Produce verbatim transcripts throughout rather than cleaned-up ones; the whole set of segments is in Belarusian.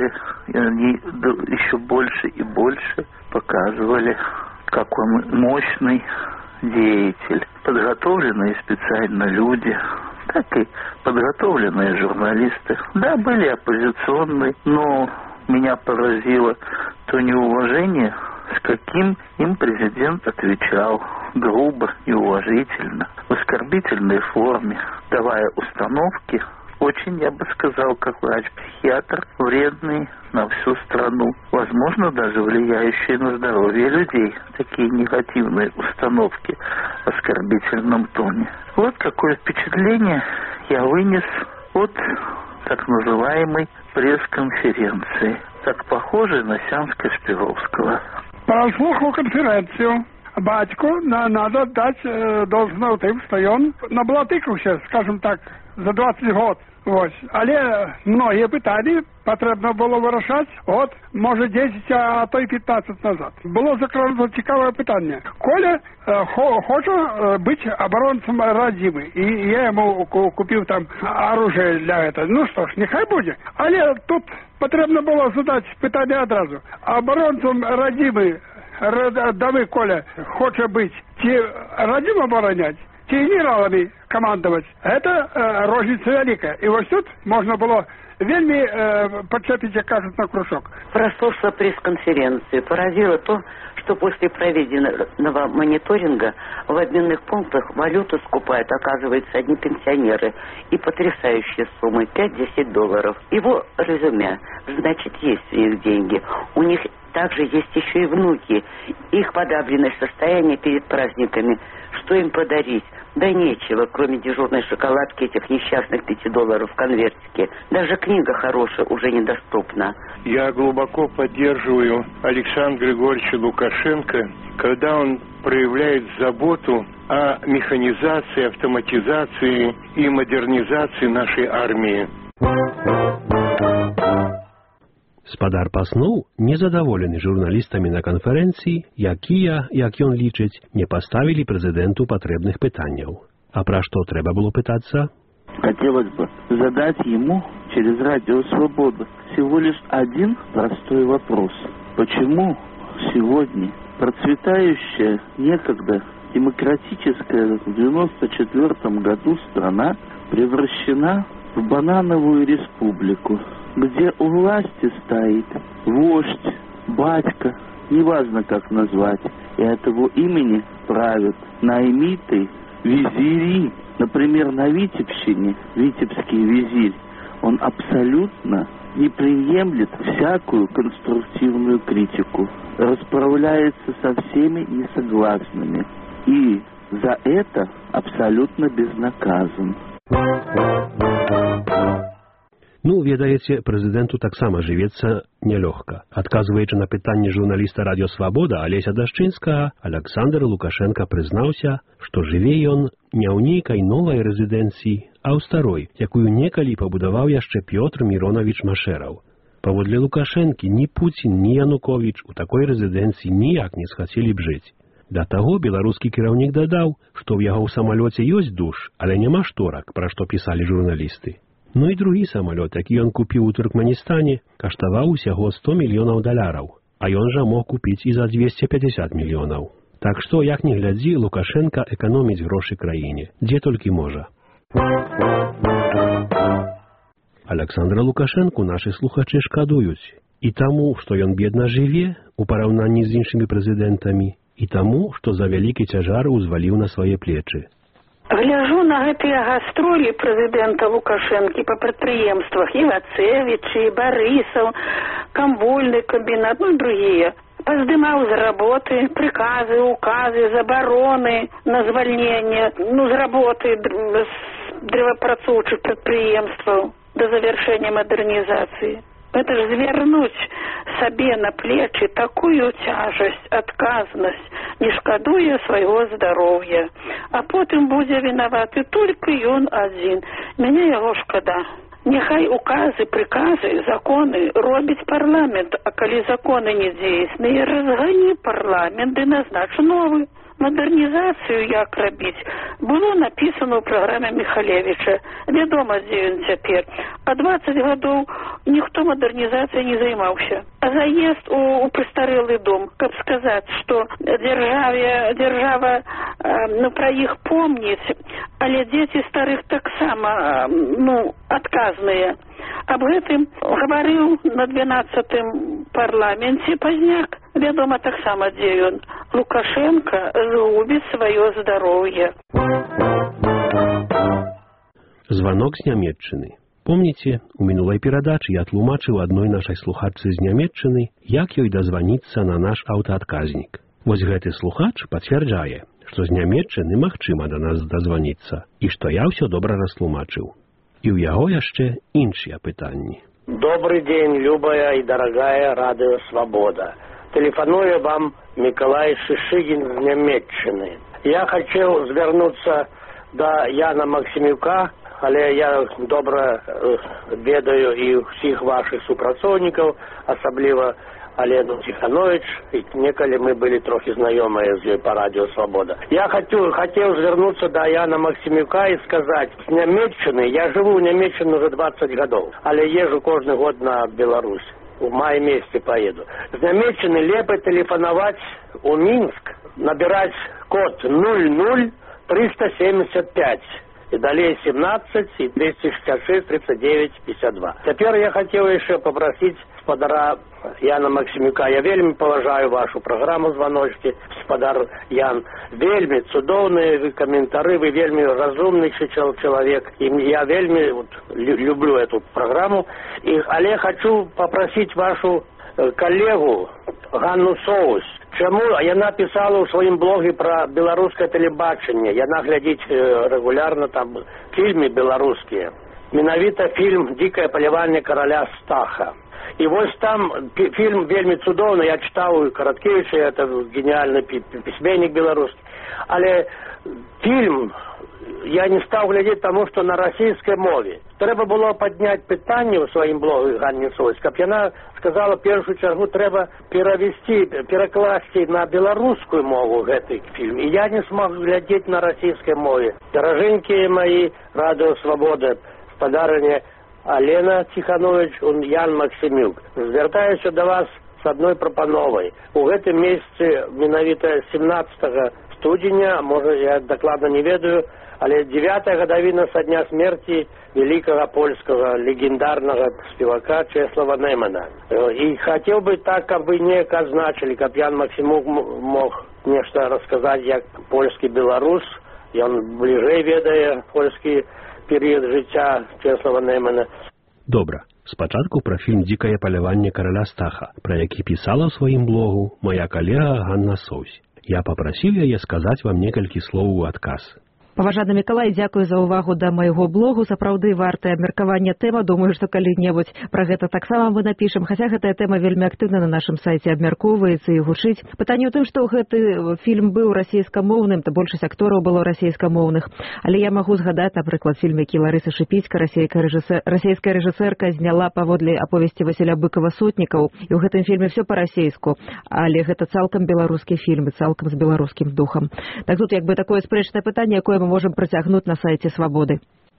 делали, и они еще больше и больше показывали, как он мощный деятель. Подготовленные специально люди, так и подготовленные журналисты. Да, были оппозиционные, но меня поразило то неуважение, с каким им президент отвечал, грубо и уважительно, в оскорбительной форме, давая установки, очень, я бы сказал, как врач-психиатр, вредный на всю страну, возможно, даже влияющие на здоровье людей, такие негативные установки в оскорбительном тоне. Вот какое впечатление я вынес от так называемой пресс-конференции, так похожей на сеанс Кашпировского. Прослушал конференцию. Батьку на, надо дать э, должно тим, что он наблатыкався, скажем так, за двадцять год. Ось. Але многие пытали, потрібно було вирішати, от, може, десять, а то й пятнадцать назад. Було закрито цікаве питання. Коля е, хо, хоче е, бути оборонцем родимий, і я йому купив там оружие для этого. Ну що ж, нехай буде. Але тут потрібно було задати питання одразу. Оборонцем родимий, родовий Коля, хоче бути, чи родим оборонять, чи генералами командовать. Это э, розница великая. И вот тут можно было вельми э, подцепить, как кажут, на кружок. Прослушала пресс-конференцию. Поразило то, что после проведенного мониторинга в обменных пунктах валюту скупают, оказывается, одни пенсионеры. И потрясающие суммы — пять-десять долларов. Его резюме, значит, есть у них деньги. У них также есть еще и внуки. Их подавленное состояние перед праздниками. Что им подарить? Да нечего, кроме дежурной шоколадки, этих несчастных пяти долларов в конвертике. Даже книга хорошая уже недоступна. Я глубоко поддерживаю Александра Григорьевича Лукашенко, когда он проявляет заботу о механизации, автоматизации и модернизации нашей армии. Спадар паснуў, незадаволены журналістамі на канферэнцыі, якія, як ён лічыць, не паставілі прэзідэнту патрэбных пытанняў. А пра што трэба было пытацца? Хотелось бы задать ему через радио «Свобода» всего лишь один простой вопрос. Почему сегодня процветающая некогда демократическая в девяносто четвёртом году страна превращена в банановую республику, где у власти стоит вождь, батька, неважно как назвать, и от его имени правят наймиты, визири. Например, на Витебщине, витебский визирь, он абсолютно не приемлет всякую конструктивную критику, расправляется со всеми несогласными и за это абсолютно безнаказан. Ну, ведаеце, прэзідэнту таксама жывецца нялёгка. Адказваючы на пытанне журналіста радио «Свобода» Алеся Дашчынскага, Александр Лукашенко прызнаўся, што жыве ён не ў нейкай новай рэзідэнцыі, а ў старой, якую некалі пабудаваў яшчэ Пётр Міронавіч Машэраў. Паводле Лукашэнкі ні Пуцін, ні Януковіч у такой рэзідэнцыі ніяк не схацелі б жыць. Да таго беларускі кіраўнік дадаў, што ў яго ў самалёце ёсць душ, але няма шторак, пра што пісалі журналісты. Ну і другі самалёт, які ён купіў у Туркменістане, каштаваў усяго сто мільёнаў даляраў, а ён жа мог купіць і за двести пятьдесят мільёнаў. Так што, як ні глядзі, Лукашенко эканоміць грошы краіне, дзе толькі можа. Александра Лукашенку нашы слухачы шкадуюць. І таму, што ён бедна жыве, у параўнанні з іншымі прэзідэнтамі, і таму, што за вялікі цяжар узваліў на свае плечы. Гляжу на гэтыя гастролі прэзідэнта Лукашэнкі па прадпрыемствах Івацевіч, і Барысаў, камбольны камбінат, ну і другія. Паздымаў з работы прыказы, указы, забароны на звальненне, ну з работы з дрэваапрацоўчых прадпрыемстваў да завяршэння мадэрнізацыі. Это ж звернуць сабе на плечы такую цяжасць, адказнасць, не шкадуе свайго здароўя. А потым будзе вінаваты толькі ён адзін. Мяне яго шкада. Няхай указы, прыказы, законы робіць парламент, а калі законы не дзейсныя, разгані парламент і назнач новы. Мадэрнізацыю як рабіць было напісана ў праграме Міхалевіча. Вядома, дзе ён цяпер. А дваццаць гадоў ніхто мадэрнізацыяй не займаўся. А заезд у, у прыстарэлы дом, каб сказаць, што дзяржаве, дзяржава э, ну, пра іх помніць, але дзеці старых таксама ну, адказныя. Аб гэтым гаварыў на дванаццатым парламенце Пазняк. Вядома таксама, дзе ён. Лукашенко згубіць сваё здароўе. Званок з Нямецчыны. Помніце, у мінулай перадачы я тлумачыў адной нашай слухачцы з Нямецчыны, як ёй дазваніцца на наш аўтаадказнік. Вось гэты слухач пацвярджае, што з Нямецчыны магчыма да нас дазваніцца, і што я ўсё добра растлумачыў. І ў яго яшчэ іншыя пытанні. Добрый день, любая и дорогая Радио Свобода. Телефоную вам Миколай Шишигин з Нямецчыны. Я хотел звернуться до Яна Максимюка, але я добра э, ведаю і всіх ваших супрацоўнікаў, асабліва Алену Тиханович, и неколи мы были трохи знакомые с ней по Радио Свобода. Я хотел, хотел звернуться до Яна Максимюка и сказать, с Нямецчыны, я живу в Нямецчыне уже двадцать годов, але езжу каждый год на Беларусь. В мае месяце поеду. С Нямецчыны лепо телефоновать у Минск, набирать код ноль ноль триста семьдесят пять. И далее семнадцать и двести шестьдесят шесть тридцать девять пятьдесят два. Теперь я хотел еще попросить спадара Яна Максимюка. Я вельми поважаю вашу программу «Звоночки». Спадар Ян, вельми цудовные вы комментары, вы вельми разумный человек. И я вельми вот, люблю эту программу. И, але хочу попросить вашу коллегу Ганну Соус. Чому яна писала у своїм блогі про білоруське телебачення. Яна глядить регулярно там фільми білоруські. Менавіта фільм «Дикое полювання короля Стаха». И вот там фильм вельми цудовный, я читал Короткевича, это гениальный письменник белорусский. Але фильм я не став глядіти, тому що на російській мові. Треба було підняти питання у своїм блогі Ганні Сось, щоб вона сказала, в першу чергу, треба перевести, перекласти на білоруську мову цей фільм. І я не змог глядіти на російській мові. Дороженькі мої, Радіо Свобода, сподарення Алена Тиханович, Ян Максимюк. Звертаюся до вас з одною пропановою. У гэтым месяцы, менавіта семнадцатого студзеня, може я докладно не ведаю, але девятая годовина со дня смерти великого польского легендарного спевака Чеслава Немана. И хотел бы так, как бы не означили, как Ян Максимук мог нечто рассказать, як польский белорус, и он ближе ведая польский период життя Чеслава Немана. Добра. Спачатку пра фільм «Дзікае паляванне караля Стаха», пра які пісала ў сваім блогу моя калега Ганна Соус. Я папрасіў яе сказаць вам некалькі слоў у адказ. Паважаны Мікалай, дзякую за ўвагу да майго блогу. Сапраўды вартая абмеркавання тэма. Думаю, што калі-небудзь пра гэта таксама мы напішам. Хаця гэтая тэма вельмі актыўна на нашым сайце абмяркоўваецца і гучыць. Пытанне ў тым, што гэты фільм быў расейскамоўным, то большасць актораў было расейскамоўных. Але я магу згадаць, напрыклад, фільм, які Ларыса Шыпіцька, расейская рэжысэр, расейская рэжысэрка, зняла паводле аповесці Васіля Быкова «Сотнікаў». І ў гэтым фільме все па-расейску. Але гэта цалкам беларускі фільм, цалкам з беларускім духам. Так тут як бы такое спрэчнае пытанне, якое мы можем працягнуць на сайце Свабоды.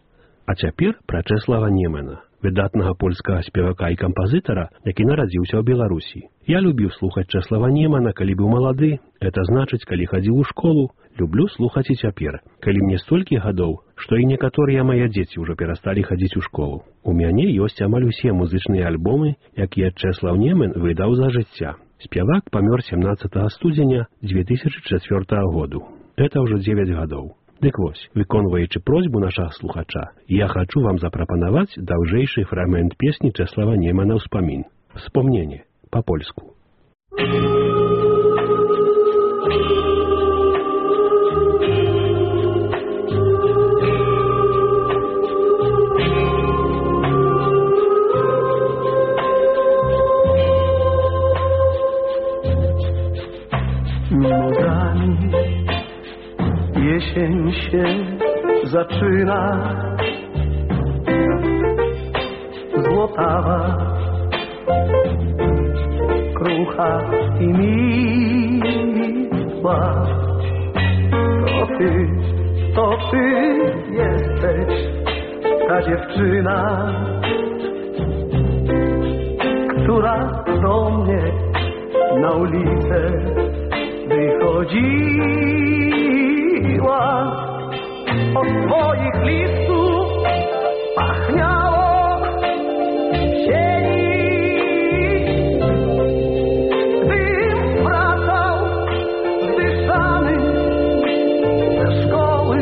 А цяпер пра Чэслава Немана, выдатнага польскага спевака і кампазітара, які нарадзіўся ў Беларусі. Я любіў слухаць Чэслава Немана, калі быў малады, это значыць, калі хадзіў у школу. Люблю слухаць і цяпер, калі мне столькі гадоў, што і некаторыя мае дзеці ўжо перасталі хадзіць у школу. У мяне ёсць амаль усе музычныя альбомы, якія Чэслав Неман выдаў за жыцця. Спявак памёр семнадцатого студзеня две тысячи чацвёртага году. Это ўжо дзевяць гадоў. Дык вось, выконваючы просьбу нашага слухача, я хачу вам запрапанаваць даўжэйшы фрагмент песні Чэслава Немана «Успамін». Вспомнение по-польску. Jesień się zaczyna, złotawa, krucha i miła. ty, to ty jesteś ta dziewczyna, która do mnie na ulicę wychodziła. Od twoich listów pachniało sieni. Gdym wracał zdyszany ze szkoły,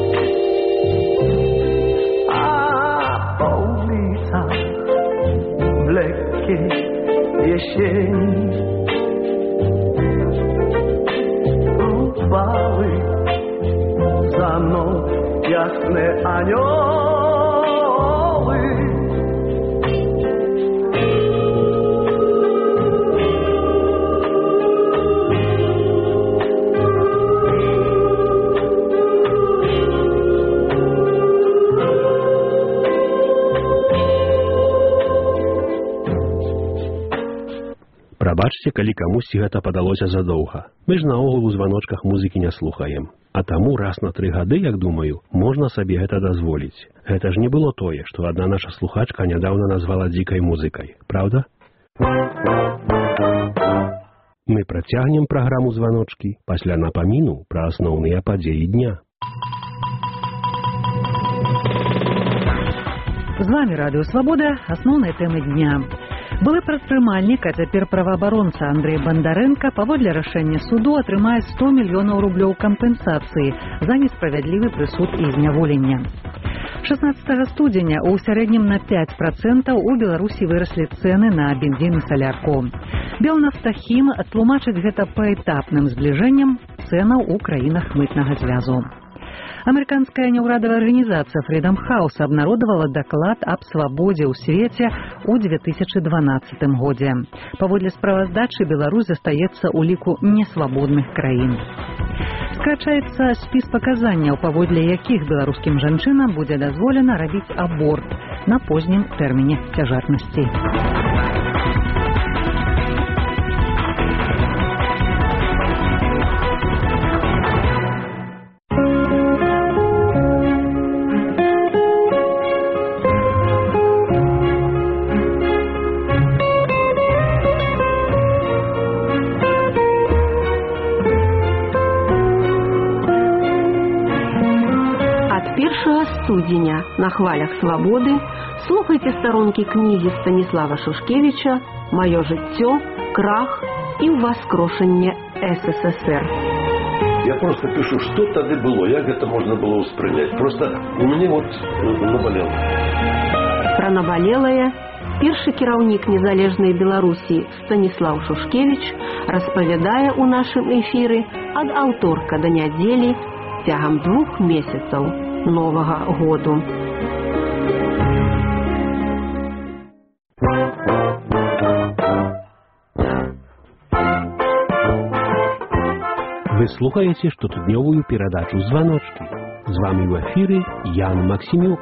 a po ulicach w lekkiej jesieni próbowały za mną jasne anioły. Прабачце, калі камусьці гэта падалося задоўга. Мы ж наогул у званочках музыкі не слухаем. А таму раз на тры гады, як думаю, можна сабе гэта дазволіць. Гэта ж не было тое, што адна наша слухачка нядаўна назвала дзікай музыкай. Праўда? Мы працягнем праграму званочкі пасля напаміну пра асноўныя падзеі дня. З вами Радыё Свабода, асноўныя тэмы дня. Былы прадпрымальнік, а цяпер праваабаронца Андрэй Бандарэнка паводле рашэння суду атрымае сто мільёнаў рублёў кампенсацыі за несправядлівы прысуд і зняволення. шаснаццатага студзеня ў сярэднім на пяць працэнтаў у Беларусі выраслі цэны на бензін і салярку. Белнафтахім тлумачыць гэта паэтапным збліжэннем цэнаў у краінах мытнага звязу. Американская неурадовая организация Freedom House обнародовала доклад об свободе ў свеце ў две тысячы дванаццатым годзе. Паводле справаздачы Беларусь застаецца ў ліку несвабодных краін. Скачаецца спіс паказанняў, паводле якіх беларускім жанчынам будзе дазволена рабіць аборт на познім тэрміне цяжарнасці. Студзеня на хвалях свабоды слухайте старонкі кнігі Станіслава Шушкевіча «Маё жыццё, крах і ўваскрошанне СССР». Я просто пишу, что тогда было, як это можно было воспринять. Просто у меня вот наболело. Про наболелое першы кіраўнік незалежнай Беларусі Станіслав Шушкевіч распавядае ў нашым эфіры ад аўторка да нядзелі цягам двух месяцаў новага году. Вы слухаеце штотыднёвую перадачу «Званочкі». З вами ў эфіры Ян Максімюк.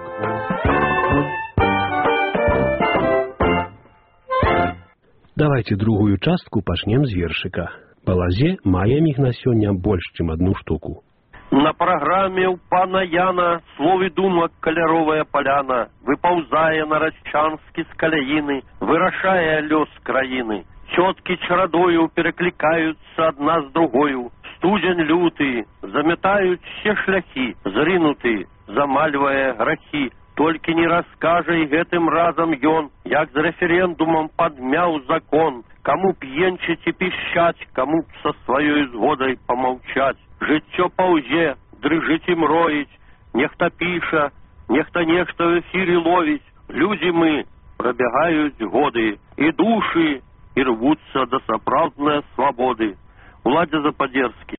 Давайте другую частку пачнем з вершыка. Балазе маем іх на сёння больш, чым адну штуку. На праграме ў пана Яна словы думак каляровая паляна выпаўзае на расчанскі з каляіны, вырашае лёс краіны. Цёткі чарадою пераклікаюцца адна з другою. Студзень люты, замятаюць все шляхі, зрынуты, замальвае грахі. Толькі не раскажа і гэтым разам ён, як з рэферэндумам падмяў закон. Каму п'енчыць і пішчаць, каму са сваёй згодай памаўчаць. Жыццё паўзе, дрыжыць і мроіць, нехта піша, нехта нешта ў эфіры ловіць. Людзі мы, прабягаюць годы, і душы, і рвуцца да сапраўднай свабоды. Уладзя Западзерскі.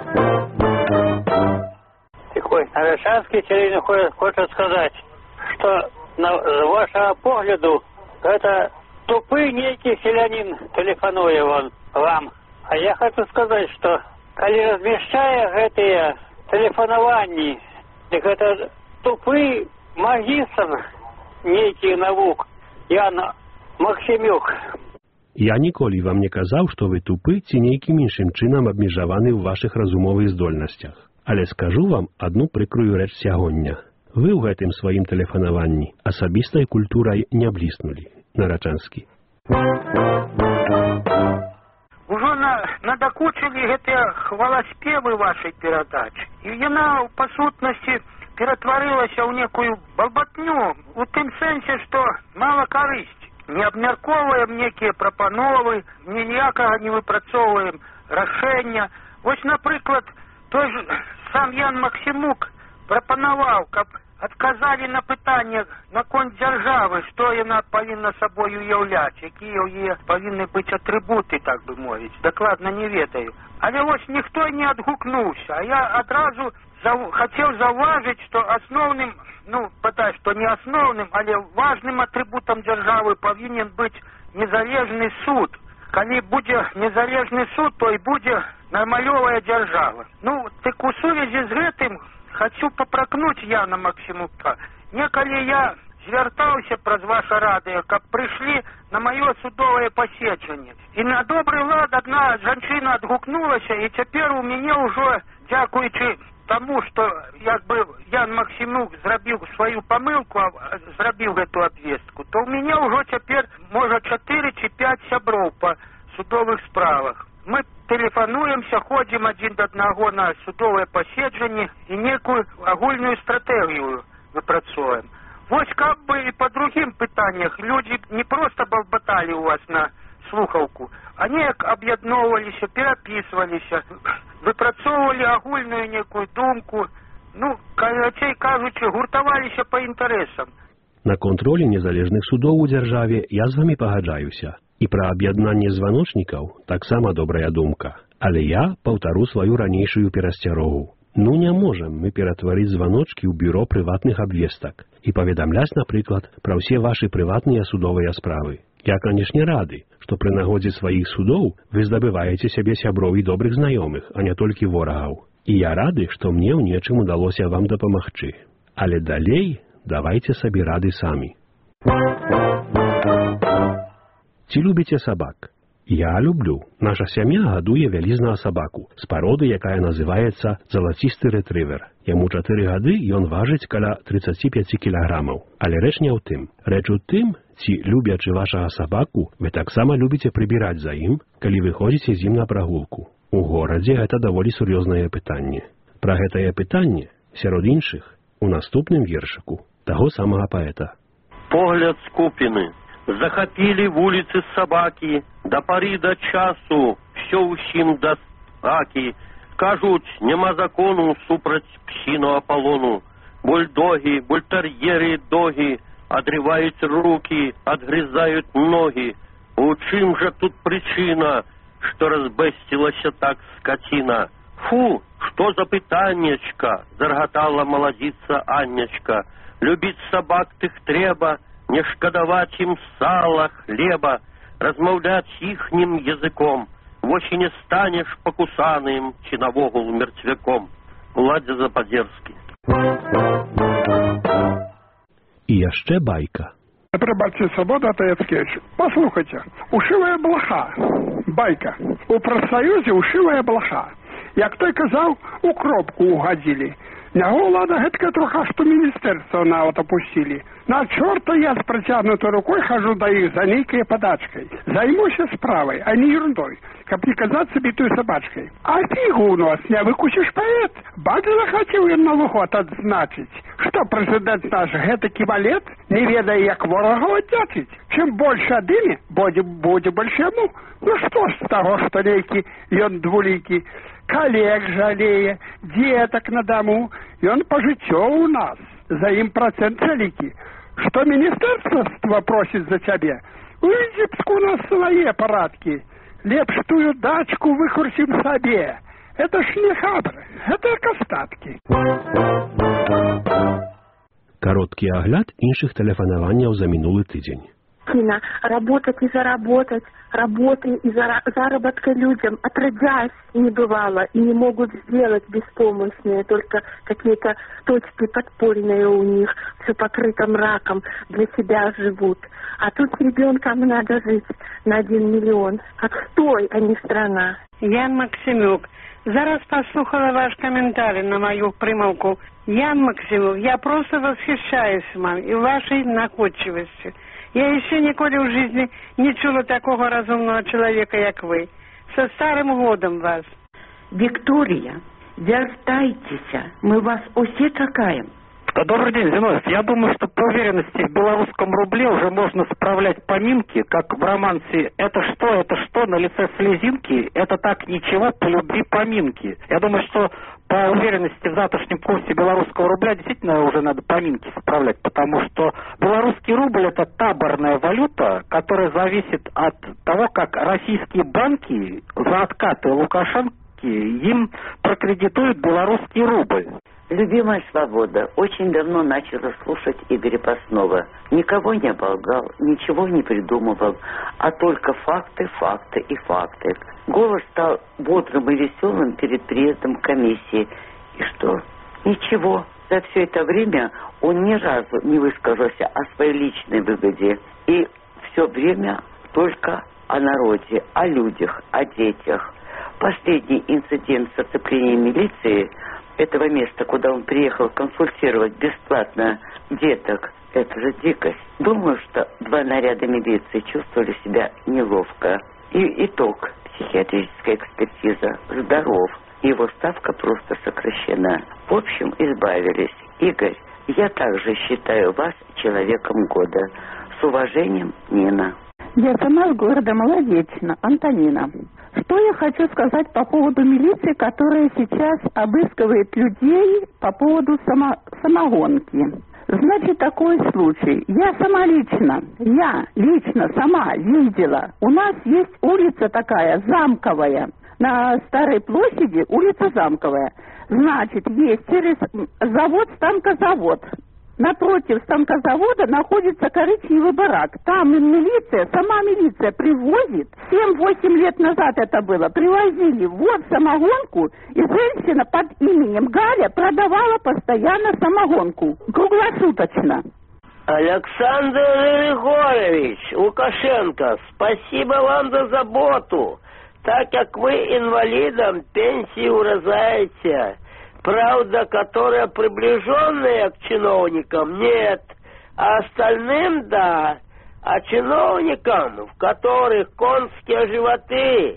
Такой Арашанский Терень хочет сказать, что на вашего погляду это тупый некий селянин телефонуе он вам. А я хочу сказать, что коли размещая гэтые телефоновании, так это тупый магистр некий наук Ян Максимюк. Я ніколі вам не казаў, што вы тупы ці нейкім іншым чынам абмежаваны ў вашых разумовых здольнасцях. Але скажу вам адну прыкрую рэч сягоння. Вы ў гэтым сваім тэлефанаванні асабістай культурай не бліснулі. Нарачанскі. Ужо на, надакучылі гэтыя хваласпевы вашай перадачы. І яна, па сутнасці, ператварылася ў некую балбатню, у тым сэнсе, што мала карысці. Не абмяркоўваем некія прапановы, ніякага не выпрацоўваем рашэння. Вось, напрыклад, той ж сам Ян Максімук прапанаваў, каб адказалі на пытанне наконт дзяржавы, што яна павінна сабой уяўляць, якія ў яе павінны быць атрыбуты, так бы мовіць. Дакладна не ведаю. Але вось ніхто не адгукнуўся, а я адразу хацеў заўважыць, што асноўным, ну, патай, што не асноўным, але важным атрыбутам дзяржавы павінен быць незалежны суд. Калі будзе незалежны суд, то і будзе нармалёвая дзяржава. Ну, так у сувязі з гэтым хачу папракнуць Яна Максімука. Некалі я звяртаўся праз ваша радыё, каб прыйшлі на маё судовае паседжанне. І на добры лад адна жанчына адгукнулася, і цяпер у мяне ўжо, дзякуючы таму, што як бы Ян Максімук зрабіў сваю памылку, зрабіў гэту абвестку, то ў мяне ўжо цяпер, можа, чатыры ці пяць сяброў па судовых справах. Мы тэлефануемся, ходзім адзін да аднаго на судовае паседжанне і некую агульную стратэгію выпрацоўваем. Вось каб бы і па другім пытаннях людзі не проста балбаталі ў вас на слухаўку, а неяк аб'ядноўваліся, перапісваліся, выпрацоўвалі агульную некую думку, ну, карацей кажучы, гуртаваліся па інтарэсам. На контролі незалежных судоў у дзяржаве я з вамі пагаджаюся. І пра аб'яднанне званочнікаў таксама добрая думка. Але я паўтару сваю ранейшую перасцярогу. Ну не можам мы ператварыць званочкі ў бюро прыватных абвестак і паведамляць, напрыклад, пра ўсе вашы прыватныя судовыя справы. Я, канешне, рады, што пры нагодзе сваіх судоў вы здабываеце сябе сяброў і добрых знаёмых, а не толькі ворагаў. І я рады, што мне ў нечым удалося вам дапамагчы. Але далей давайце сабе рады самі. Ці любіце сабак? Я люблю. Наша сям'я гадуе вялізнага сабаку з пароды, якая называецца залацісты рэтрывер. Яму чатыры гады, ён важыць каля тридцать пять кілаграмаў. Але рэч не ў тым. Рэч у тым, ці, любячы вашага сабаку, вы таксама любіце прыбіраць за ім, калі вы ходзіце з ім на прагулку. У горадзе гэта даволі сур'ёзнае пытанне. Пра гэтае пытанне, сярод іншых, у наступным вершыку таго самага паэта. Погляд скупіны. Захапілі вуліцы сабакі, да пары да часу, всё ўсім да сакі. Кажуць, няма закону супраць псіну Аполлону. Бульдогі, бультар'еры, догі, адрываюць рукі, адгрызаюць ногі. У чым жа тут прычына, што разбэсцілася так скаціна? Фу, што за пытаннечка, заргатала маладзіца Аннячка. Любіць сабак тых трэба, не шкадаваць ім сала, хлеба, размаўляць іхнім языком. Вось і не станеш пакусаным ці навогул мертвяком. Уладзя Западзерскі. І яшчэ байка. Прабачце, Свабода Таяцкевич, послухайте, ушивая блоха, байка. У профсоюзе ушивая блоха. Як той казаў, у кропку угадзілі. Няго, ладно, гэтка троха, што міністэрства нават опусцілі. На чорта я з працягнутай рукой хожу да іх за нейкай падачкай. Займуся справай, а не ерундой, каб не казацца бітую сабачкай. А фігу у нас не выкусіш паэт. Бач захацеў ён Новы год адзначыць. Што прэзідэнт наш гэтакі валет, не ведае, як ворагаў аддзячыць. Чым больш адыме, будзе, будзе больш яму. Ну што ж з таго, што нейкі ён двулікі. Коллег жалея, деток на дому, и он по жыццё у нас, за им процент вялікі. Что министерство просит за тебе? У Витебску у нас свои парадки. Лепш тую дачку выкурсим себе. Это ж не хабр, это остатки. Кароткі агляд іншых тэлефанаванняў за мінулы тыдзень. Кина, работать и заработать, работы и зара- заработка людям отродясь не бывало и не могут сделать беспомощные, только какие-то точки подпольные у них, все покрыто мраком, для себя живут. А тут ребенкам надо жить на один миллион. Отстой, а не страна. Ян Максимюк, Зараз послухала ваш комментарий на мою примолвку. Ян Максимов, я просто восхищаюсь вам и вашей находчивостью. Я еще никогда в жизни не чула такого разумного человека, как вы. Со старым годом вас. Виктория, вертайтесь, мы вас все чекаем. Добрый день, Зиновьев. Я думаю, что по уверенности в белорусском рубле уже можно справлять поминки, как в романсе «Это что, это что, на лице слезинки, это так ничего, по любви поминки». Я думаю, что по уверенности в завтрашнем курсе белорусского рубля действительно уже надо поминки справлять, потому что белорусский рубль – это таборная валюта, которая зависит от того, как российские банки за откаты Лукашенко им прокредитуют белорусский рубль. Любимая свобода очень давно начала слушать Игоря Постнова. Никого не оболгал, ничего не придумывал, а только факты, факты и факты. Голос стал бодрым и веселым перед приездом комиссии. И что? Ничего. За все это время он ни разу не высказался о своей личной выгоде. И все время только о народе, о людях, о детях. Последний инцидент с оцеплением милиции этого места, куда он приехал консультировать бесплатно деток, это же дикость. Думаю, что два наряда милиции чувствовали себя неловко. И итог. Психиатрическая экспертиза. Здоров. Его ставка просто сокращена. В общем, избавились. Игорь, я также считаю вас человеком года. С уважением, Нина. Я сама из города Молодечно, Антонина. Что я хочу сказать по поводу милиции, которая сейчас обыскивает людей по поводу само, самогонки. Значит, такой случай. Я сама лично, я лично сама видела. У нас есть улица такая, Замковая. На Старой площади улица Замковая. Значит, есть через завод, станкозавод. Напротив станкозавода находится коричневый барак. Там милиция, сама милиция привозит. семь-восемь лет назад это было. Привозили вот самогонку, и женщина под именем Галя продавала постоянно самогонку. Круглосуточно. Александр Григорьевич, Лукашенко, спасибо вам за заботу. Так как вы инвалидам пенсии урезаете. Правда, которая приближенная к чиновникам, нет. А остальным, да. А чиновникам, в которых конские животы,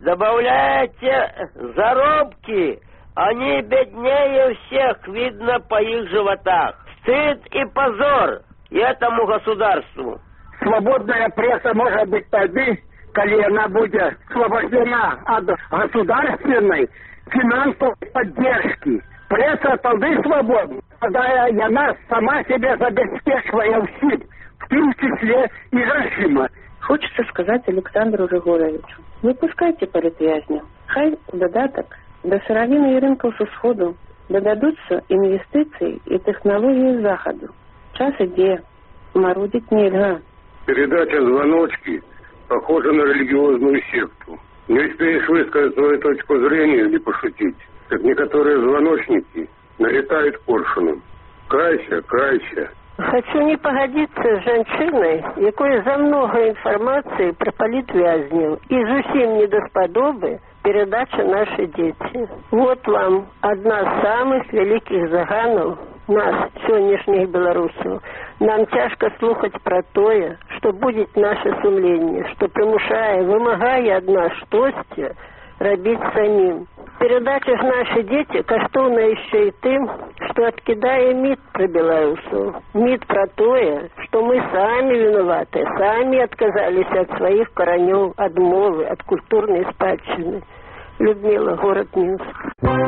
добавляете заработки, они беднее всех, видно по их животах. Стыд и позор этому государству. Свободная пресса может быть тогда, когда она будет освобождена от государственной финансовой поддержки. Пресса тогда свободна, когда она сама себя забеспечивая всем, в том числе и режима. Хочется сказать Александру Григорьевичу, не пускайте политвязня. Хай додаток до сыровины и рынков исходу додадутся инвестиции и технологии заходу. Час иде, марудить нельзя. Передача «Звоночки» похожа на религиозную секту. Не успеешь высказать свою точку зрения или пошутить, как некоторые звоночники налетают коршуном. Кайся, кайся. Хочу не погодиться з жанчынай, якой за много інфармацыі пра палітвязню і зусім не даспадобы перадача «Наши дети». Вот вам одна з самых вялікіх заганаў нас, сённяшніх беларусаў. Нам цяжка слухаць пра тое, што будзе наше сумленне, што прымушае, вымагае ад нас штосьці рабіць самім. Передача ж «Наши дети» каштоўна яшчэ і тым, што адкідае міт пра беларусаў. Міт пра тое, што мы самі вінаваты, самі адказаліся ад сваіх каранёў, ад мовы, ад культурнай спадчыны. Людмила, город Минск.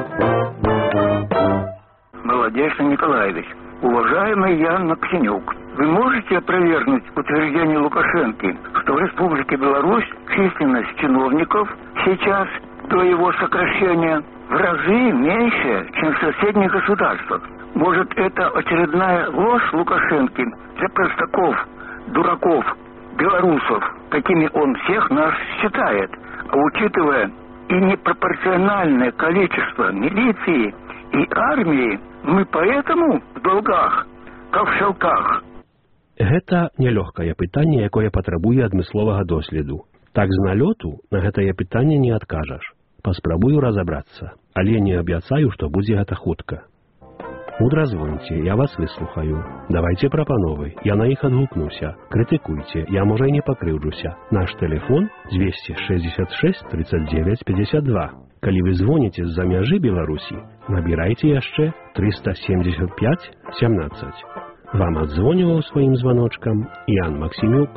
Молодечный Николаевич, уважаемый Ян Максимюк, вы можете опровергнуть утверждение Лукашенко, что в Республике Беларусь численность чиновников сейчас до его сокращения в разы меньше, чем в соседних государствах? Может, это очередная ложь Лукашенко для простаков, дураков, белорусов, какими он всех нас считает? А учитывая и непропорциональное количество милиции и армии, мы поэтому в долгах, как в шелках. Гэта нялёгкае пытанне, якое патрабуе адмысловага доследу. Так з налёту на гэтае пытанне не адкажаш. паспрабую разабрацца, але не абяцаю, што будзе гэта хутка. Мудра звоніце, я вас выслухаю. Давайце прапановы, я на іх адгукнуся. Крытыкуйце, я, можа, і не пакрыўджуся. Наш тэлефон двести шестьдесят шесть тридцать девять пятьдесят два. Калі вы звоніце з-за мяжы Беларусі, набірайце яшчэ триста семьдесят пять семнадцать. Вам адзвоніваў сваім званочкам Ян Максімюк.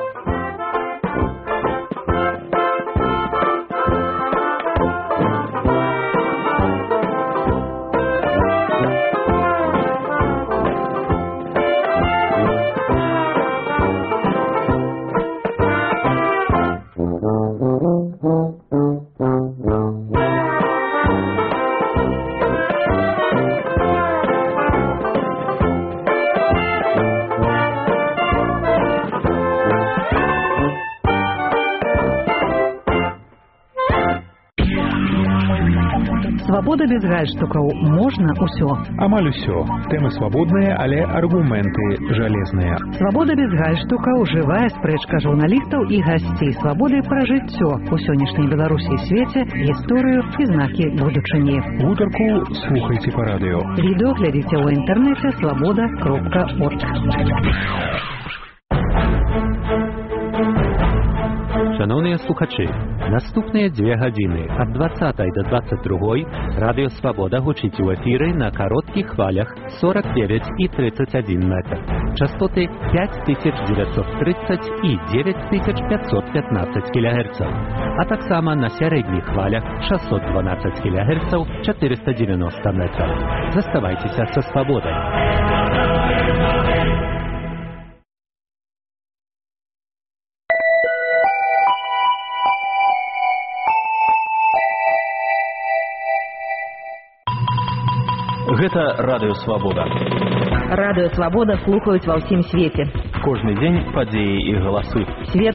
Свабода без гальштукаў. Можна ўсё. Амаль усё. Тэмы свабодныя, але аргументы жалезныя. Свабода без гальштукаў. Жывая спрэчка журналістаў і гасцей свабоды пра жыццё у сённяшняй Беларусі і свеце, гісторыю і знакі будучыні. Гутарку слухайце па радыё. Відэо глядзіце ў інтэрнэце свабода кропка орг. Шановні слухачі, наступні дві години від двадцятої до двадцять другої Радіо Свобода гучить у ефірі на коротких хвалях сорок дев'ять і тридцять один метр. Частоти п'ять тисяч дев'ятсот тридцять і дев'ять тисяч п'ятсот п'ятнадцять кілогерців, а так само на середніх хвалях шістсот дванадцять кілогерців чотириста дев'яносто метрів. Заставайтеся со Свободой. Гэта Радыё Свабода. Радыё Свабода слухаюць ва ўсім свеце. Кожны дзень падзеі і галасы. Свет